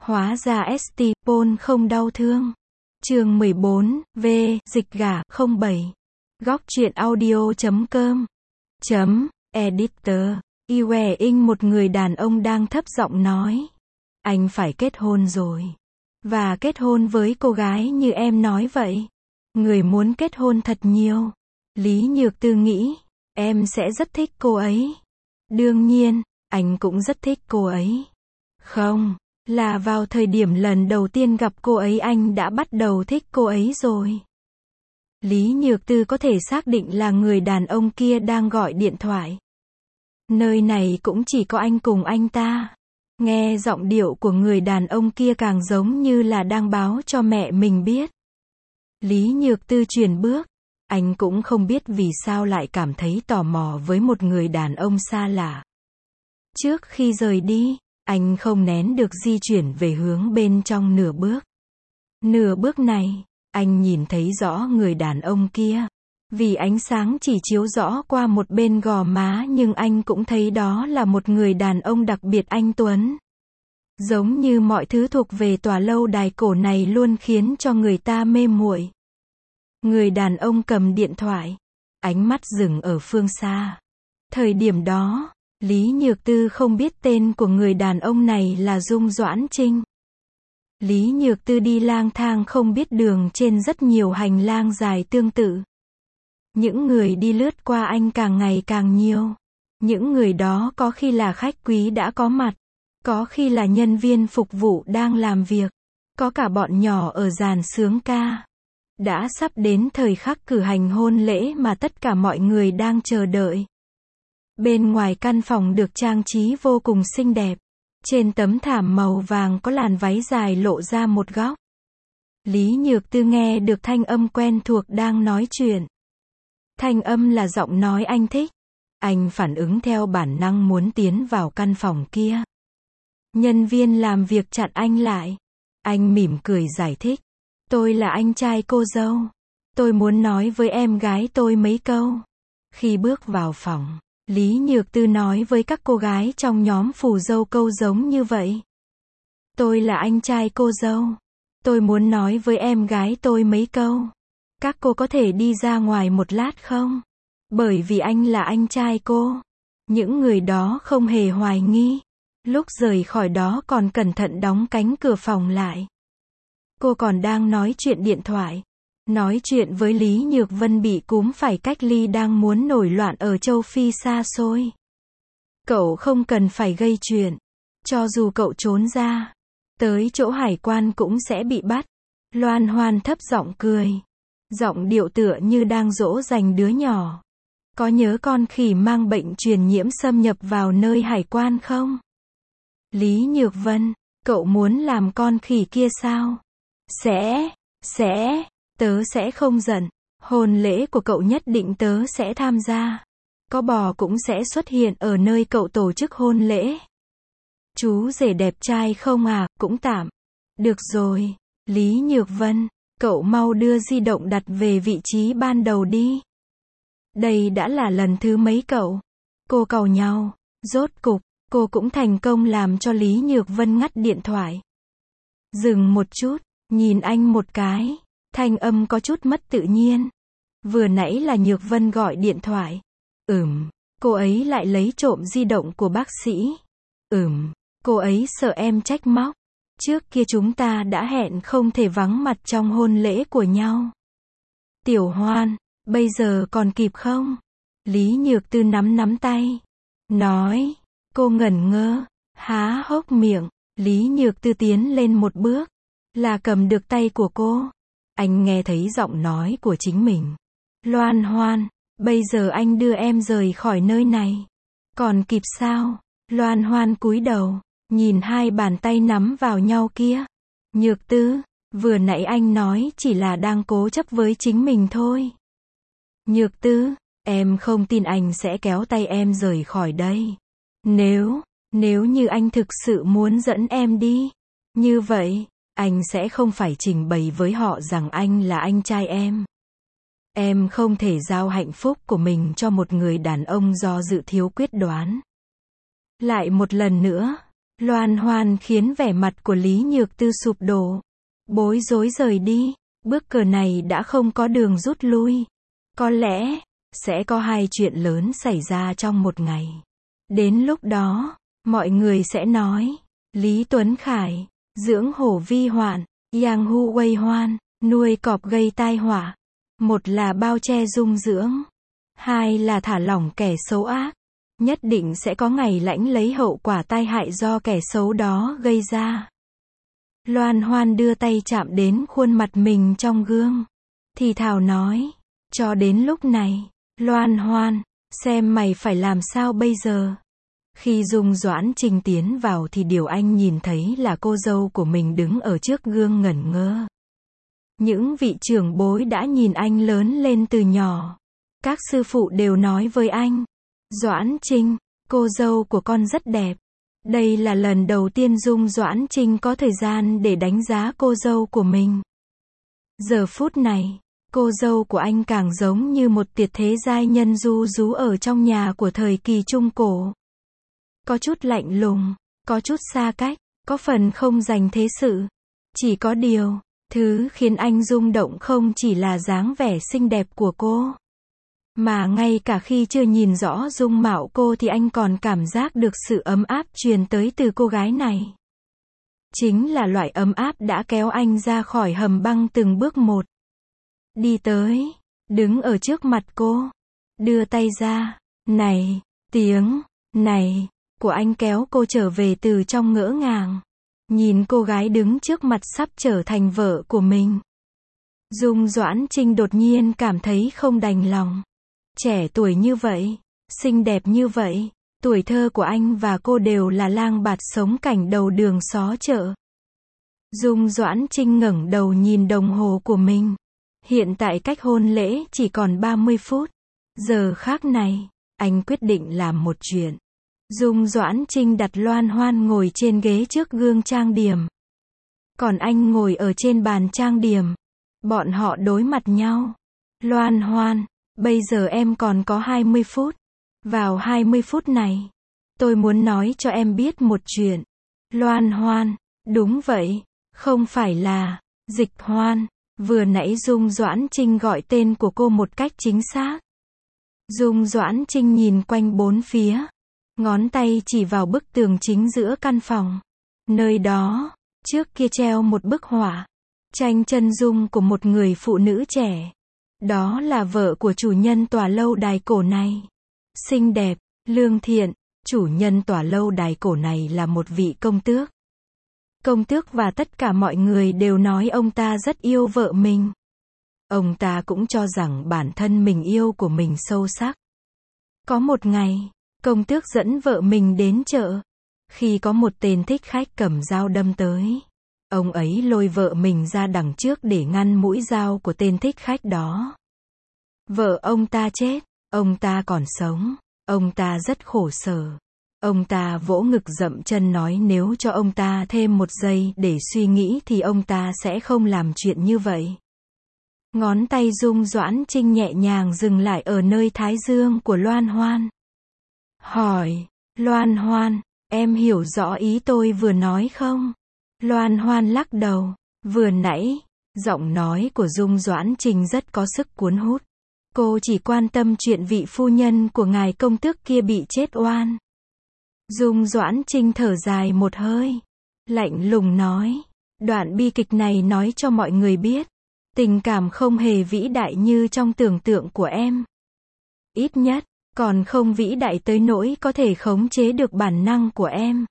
Hóa ra ST Paul không đau thương. Chương 14, V, dịch gả, 07. Góc truyện audio.com. Editor. Iwe In, một người đàn ông đang thấp giọng nói. Anh phải kết hôn rồi. Và kết hôn với cô gái như em nói vậy. Người muốn kết hôn thật nhiều. Lý Nhược Tư nghĩ, em sẽ rất thích cô ấy. Đương nhiên, anh cũng rất thích cô ấy. Không, là vào thời điểm lần đầu tiên gặp cô ấy anh đã bắt đầu thích cô ấy rồi. Lý Nhược Tư có thể xác định là người đàn ông kia đang gọi điện thoại. Nơi này cũng chỉ có anh cùng anh ta. Nghe giọng điệu của người đàn ông kia càng giống như là đang báo cho mẹ mình biết. Lý Nhược Tư chuyển bước. Anh cũng không biết vì sao lại cảm thấy tò mò với một người đàn ông xa lạ. Trước khi rời đi, anh không nén được di chuyển về hướng bên trong nửa bước. Nửa bước này, anh nhìn thấy rõ người đàn ông kia. Vì ánh sáng chỉ chiếu rõ qua một bên gò má nhưng anh cũng thấy đó là một người đàn ông đặc biệt anh tuấn. Giống như mọi thứ thuộc về tòa lâu đài cổ này luôn khiến cho người ta mê muội. Người đàn ông cầm điện thoại. Ánh mắt dừng ở phương xa. Thời điểm đó, Lý Nhược Tư không biết tên của người đàn ông này là Dung Doãn Trinh. Lý Nhược Tư đi lang thang không biết đường trên rất nhiều hành lang dài tương tự. Những người đi lướt qua anh càng ngày càng nhiều. Những người đó có khi là khách quý đã có mặt. Có khi là nhân viên phục vụ đang làm việc. Có cả bọn nhỏ ở dàn sướng ca. Đã sắp đến thời khắc cử hành hôn lễ mà tất cả mọi người đang chờ đợi. Bên ngoài căn phòng được trang trí vô cùng xinh đẹp. Trên tấm thảm màu vàng có làn váy dài lộ ra một góc. Lý Nhược Tư nghe được thanh âm quen thuộc đang nói chuyện. Thanh âm là giọng nói anh thích. Anh phản ứng theo bản năng muốn tiến vào căn phòng kia. Nhân viên làm việc chặn anh lại. Anh mỉm cười giải thích. Tôi là anh trai cô dâu. Tôi muốn nói với em gái tôi mấy câu. Khi bước vào phòng, Lý Nhược Tư nói với các cô gái trong nhóm phù dâu câu giống như vậy. Tôi là anh trai cô dâu. Tôi muốn nói với em gái tôi mấy câu. Các cô có thể đi ra ngoài một lát không? Bởi vì anh là anh trai cô. Những người đó không hề hoài nghi. Lúc rời khỏi đó còn cẩn thận đóng cánh cửa phòng lại. Cô còn đang nói chuyện điện thoại. Nói chuyện với Lý Nhược Vân bị cúm phải cách ly đang muốn nổi loạn ở châu Phi xa xôi. Cậu không cần phải gây chuyện. Cho dù cậu trốn ra, tới chỗ hải quan cũng sẽ bị bắt. Loan Hoan thấp giọng cười. Giọng điệu tựa như đang dỗ dành đứa nhỏ. Có nhớ con khỉ mang bệnh truyền nhiễm xâm nhập vào nơi hải quan không? Lý Nhược Vân, cậu muốn làm con khỉ kia sao? Tớ sẽ không giận. Hôn lễ của cậu nhất định tớ sẽ tham gia. Có bò cũng sẽ xuất hiện ở nơi cậu tổ chức hôn lễ. Chú rể đẹp trai không à, cũng tạm. Được rồi, Lý Nhược Vân, cậu mau đưa di động đặt về vị trí ban đầu đi. Đây đã là lần thứ mấy cậu? Cô càu nhau. Rốt cục, cô cũng thành công làm cho Lý Nhược Vân ngắt điện thoại. Dừng một chút, nhìn anh một cái. Thanh âm có chút mất tự nhiên. Vừa nãy là Nhược Vân gọi điện thoại. Cô ấy lại lấy trộm di động của bác sĩ. Cô ấy sợ em trách móc. Trước kia chúng ta đã hẹn không thể vắng mặt trong hôn lễ của nhau. Tiểu Hoan, bây giờ còn kịp không? Lý Nhược Tư nắm tay. Nói. Cô ngẩn ngơ. Há hốc miệng. Lý Nhược Tư tiến lên một bước. Là cầm được tay của cô. Anh nghe thấy giọng nói của chính mình. Loan Hoan, bây giờ anh đưa em rời khỏi nơi này. Còn kịp sao? Loan Hoan cúi đầu, nhìn hai bàn tay nắm vào nhau kia. Nhược Tư, vừa nãy anh nói chỉ là đang cố chấp với chính mình thôi. Nhược Tư, em không tin anh sẽ kéo tay em rời khỏi đây. Nếu như anh thực sự muốn dẫn em đi, như vậy, anh sẽ không phải trình bày với họ rằng anh là anh trai em. Em không thể giao hạnh phúc của mình cho một người đàn ông do dự thiếu quyết đoán. Lại một lần nữa, Loan Hoan khiến vẻ mặt của Lý Nhược Tư sụp đổ. Bối rối rời đi. Bước cờ này đã không có đường rút lui. Có lẽ, sẽ có hai chuyện lớn xảy ra trong một ngày. Đến lúc đó, mọi người sẽ nói, Lý Tuấn Khải, dưỡng hổ vi hoạn, Yang Hu Wei Hoan, nuôi cọp gây tai họa. Một là bao che dung dưỡng. Hai là thả lỏng kẻ xấu ác. Nhất định sẽ có ngày lãnh lấy hậu quả tai hại do kẻ xấu đó gây ra. Loan Hoan đưa tay chạm đến khuôn mặt mình trong gương. Thì thào nói, cho đến lúc này, Loan Hoan, xem mày phải làm sao bây giờ. Khi Dung Doãn Trinh tiến vào thì điều anh nhìn thấy là cô dâu của mình đứng ở trước gương ngẩn ngơ. Những vị trưởng bối đã nhìn anh lớn lên từ nhỏ. Các sư phụ đều nói với anh, Doãn Trinh, cô dâu của con rất đẹp. Đây là lần đầu tiên Dung Doãn Trinh có thời gian để đánh giá cô dâu của mình. Giờ phút này, cô dâu của anh càng giống như một tuyệt thế giai nhân du rú ở trong nhà của thời kỳ Trung Cổ. Có chút lạnh lùng, có chút xa cách, có phần không dành thế sự. Chỉ có điều, thứ khiến anh rung động không chỉ là dáng vẻ xinh đẹp của cô. Mà ngay cả khi chưa nhìn rõ dung mạo cô thì anh còn cảm giác được sự ấm áp truyền tới từ cô gái này. Chính là loại ấm áp đã kéo anh ra khỏi hầm băng từng bước một. Đi tới, đứng ở trước mặt cô, đưa tay ra, này, tiếng, này, của anh kéo cô trở về từ trong ngỡ ngàng. Nhìn cô gái đứng trước mặt sắp trở thành vợ của mình. Dung Doãn Trinh đột nhiên cảm thấy không đành lòng. Trẻ tuổi như vậy, xinh đẹp như vậy, tuổi thơ của anh và cô đều là lang bạt sống cảnh đầu đường xó chợ. Dung Doãn Trinh ngẩng đầu nhìn đồng hồ của mình. Hiện tại cách hôn lễ chỉ còn 30 phút. Giờ khác này, anh quyết định làm một chuyện. Dung Doãn Trinh đặt Loan Hoan ngồi trên ghế trước gương trang điểm. Còn anh ngồi ở trên bàn trang điểm. Bọn họ đối mặt nhau. Loan Hoan, bây giờ em còn có 20 phút. Vào 20 phút này, tôi muốn nói cho em biết một chuyện. Loan Hoan, đúng vậy, không phải là Dịch Hoan. Vừa nãy Dung Doãn Trinh gọi tên của cô một cách chính xác. Dung Doãn Trinh nhìn quanh bốn phía. Ngón tay chỉ vào bức tường chính giữa căn phòng. Nơi đó, trước kia treo một bức họa. Tranh chân dung của một người phụ nữ trẻ. Đó là vợ của chủ nhân tòa lâu đài cổ này. Xinh đẹp, lương thiện, chủ nhân tòa lâu đài cổ này là một vị công tước. Công tước và tất cả mọi người đều nói ông ta rất yêu vợ mình. Ông ta cũng cho rằng bản thân mình yêu của mình sâu sắc. Có một ngày, công tước dẫn vợ mình đến chợ. Khi có một tên thích khách cầm dao đâm tới, ông ấy lôi vợ mình ra đằng trước để ngăn mũi dao của tên thích khách đó. Vợ ông ta chết, ông ta còn sống, ông ta rất khổ sở. Ông ta vỗ ngực dậm chân nói nếu cho ông ta thêm một giây để suy nghĩ thì ông ta sẽ không làm chuyện như vậy. Ngón tay Dung Doãn Trinh nhẹ nhàng dừng lại ở nơi thái dương của Loan Hoan. Hỏi, Loan Hoan, em hiểu rõ ý tôi vừa nói không? Loan Hoan lắc đầu. Vừa nãy, giọng nói của Dung Doãn Trinh rất có sức cuốn hút. Cô chỉ quan tâm chuyện vị phu nhân của ngài công tước kia bị chết oan. Dung Doãn Trinh thở dài một hơi. Lạnh lùng nói. Đoạn bi kịch này nói cho mọi người biết. Tình cảm không hề vĩ đại như trong tưởng tượng của em. Ít nhất, còn không vĩ đại tới nỗi có thể khống chế được bản năng của em.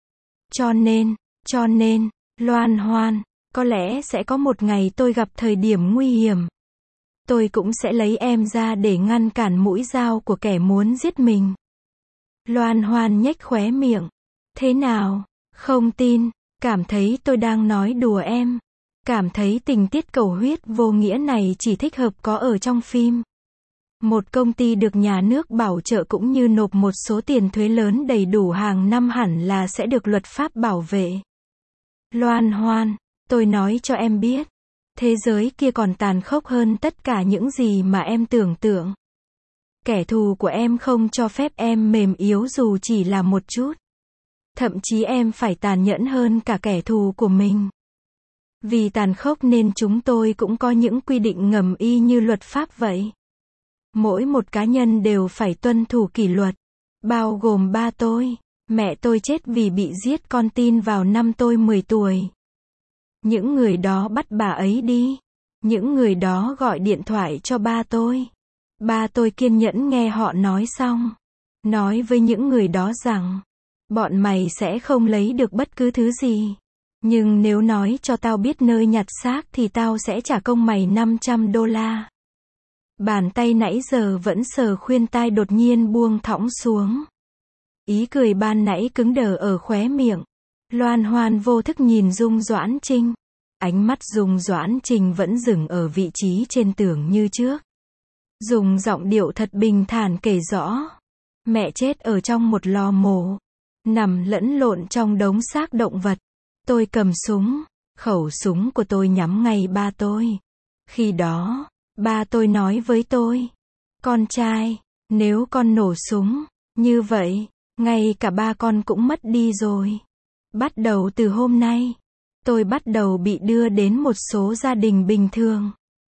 Cho nên, Loan Hoan, có lẽ sẽ có một ngày tôi gặp thời điểm nguy hiểm. Tôi cũng sẽ lấy em ra để ngăn cản mũi dao của kẻ muốn giết mình. Loan Hoan nhếch khóe miệng. Thế nào, không tin, cảm thấy tôi đang nói đùa em. Cảm thấy tình tiết cầu huyết vô nghĩa này chỉ thích hợp có ở trong phim. Một công ty được nhà nước bảo trợ cũng như nộp một số tiền thuế lớn đầy đủ hàng năm hẳn là sẽ được luật pháp bảo vệ. Loan Hoan, tôi nói cho em biết. Thế giới kia còn tàn khốc hơn tất cả những gì mà em tưởng tượng. Kẻ thù của em không cho phép em mềm yếu dù chỉ là một chút. Thậm chí em phải tàn nhẫn hơn cả kẻ thù của mình. Vì tàn khốc nên chúng tôi cũng có những quy định ngầm y như luật pháp vậy. Mỗi một cá nhân đều phải tuân thủ kỷ luật. Bao gồm ba tôi. Mẹ tôi chết vì bị giết con tin vào năm tôi 10 tuổi. Những người đó bắt bà ấy đi. Những người đó gọi điện thoại cho ba tôi. Ba tôi kiên nhẫn nghe họ nói xong. Nói với những người đó rằng, bọn mày sẽ không lấy được bất cứ thứ gì. Nhưng nếu nói cho tao biết nơi nhặt xác thì tao sẽ trả công mày $500. Bàn tay nãy giờ vẫn sờ khuyên tai đột nhiên buông thõng xuống. Ý cười ban nãy cứng đờ ở khóe miệng. Loan Hoan vô thức nhìn Dung Doãn Trinh. Ánh mắt Dung Doãn Trinh vẫn dừng ở vị trí trên tường như trước. Dùng giọng điệu thật bình thản kể rõ. Mẹ chết ở trong một lò mổ. Nằm lẫn lộn trong đống xác động vật. Tôi cầm súng. Khẩu súng của tôi nhắm ngay ba tôi. Khi đó, ba tôi nói với tôi. Con trai, nếu con nổ súng, như vậy, ngay cả ba con cũng mất đi rồi. Bắt đầu từ hôm nay, tôi bắt đầu bị đưa đến một số gia đình bình thường.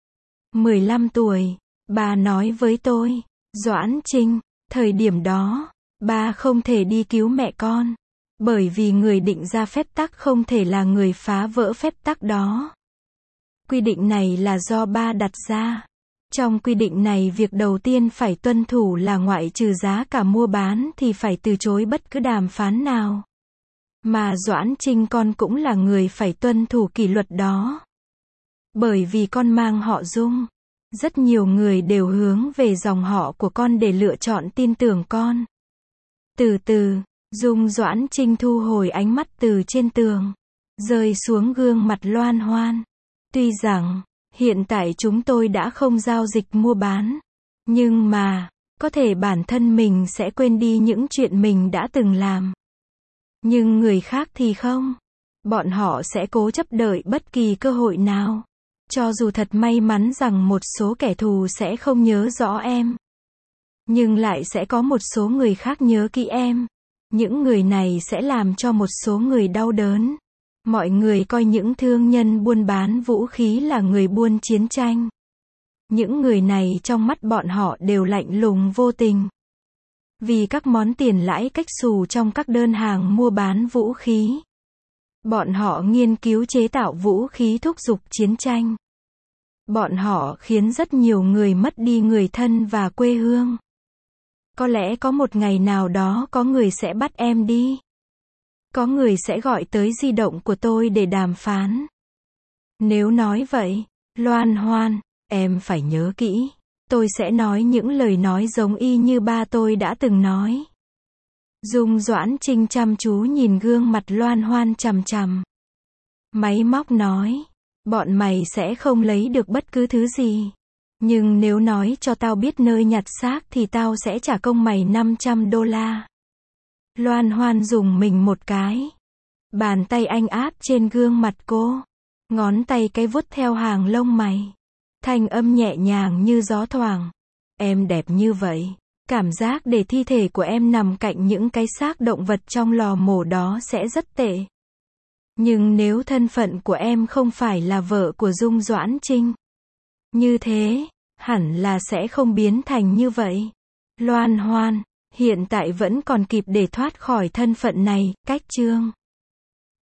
15 tuổi, bà nói với tôi, Doãn Trinh, thời điểm đó, ba không thể đi cứu mẹ con. Bởi vì người định ra phép tắc không thể là người phá vỡ phép tắc đó. Quy định này là do ba đặt ra. Trong quy định này việc đầu tiên phải tuân thủ là ngoại trừ giá cả mua bán thì phải từ chối bất cứ đàm phán nào. Mà Doãn Trinh con cũng là người phải tuân thủ kỷ luật đó. Bởi vì con mang họ Dung. Rất nhiều người đều hướng về dòng họ của con để lựa chọn tin tưởng con. Từ từ, Dung Doãn Trinh thu hồi ánh mắt từ trên tường. Rơi xuống gương mặt Loan Hoan. Tuy rằng, hiện tại chúng tôi đã không giao dịch mua bán. Nhưng mà, có thể bản thân mình sẽ quên đi những chuyện mình đã từng làm. Nhưng người khác thì không. Bọn họ sẽ cố chấp đợi bất kỳ cơ hội nào. Cho dù thật may mắn rằng một số kẻ thù sẽ không nhớ rõ em. Nhưng lại sẽ có một số người khác nhớ kỹ em. Những người này sẽ làm cho một số người đau đớn. Mọi người coi những thương nhân buôn bán vũ khí là người buôn chiến tranh. Những người này trong mắt bọn họ đều lạnh lùng vô tình. Vì các món tiền lãi cách xù trong các đơn hàng mua bán vũ khí. Bọn họ nghiên cứu chế tạo vũ khí thúc giục chiến tranh. Bọn họ khiến rất nhiều người mất đi người thân và quê hương. Có lẽ có một ngày nào đó có người sẽ bắt em đi. Có người sẽ gọi tới di động của tôi để đàm phán. Nếu nói vậy, Loan Hoan, em phải nhớ kỹ. Tôi sẽ nói những lời nói giống y như ba tôi đã từng nói. Dung Doãn Trinh chăm chú nhìn gương mặt Loan Hoan chằm chằm. Máy móc nói, bọn mày sẽ không lấy được bất cứ thứ gì. Nhưng nếu nói cho tao biết nơi nhặt xác thì tao sẽ trả công mày $500. Loan Hoan dùng mình một cái. Bàn tay anh áp trên gương mặt cô. Ngón tay cái vuốt theo hàng lông mày. Thanh âm nhẹ nhàng như gió thoảng. Em đẹp như vậy. Cảm giác để thi thể của em nằm cạnh những cái xác động vật trong lò mổ đó sẽ rất tệ. Nhưng nếu thân phận của em không phải là vợ của Dung Doãn Trinh, như thế, hẳn là sẽ không biến thành như vậy. Loan Hoan, hiện tại vẫn còn kịp để thoát khỏi thân phận này, cách chương.